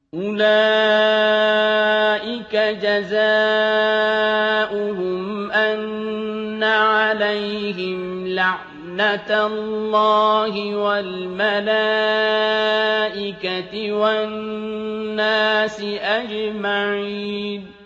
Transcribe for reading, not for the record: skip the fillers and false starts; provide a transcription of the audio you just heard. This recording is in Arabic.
أُولَٰئِكَ جَزَاؤُهُمْ أَنَّ عَلَيْهِمْ لَعْنَةَ اللَّهِ وَالْمَلَائِكَةِ وَالنَّاسِ أَجْمَعِينَ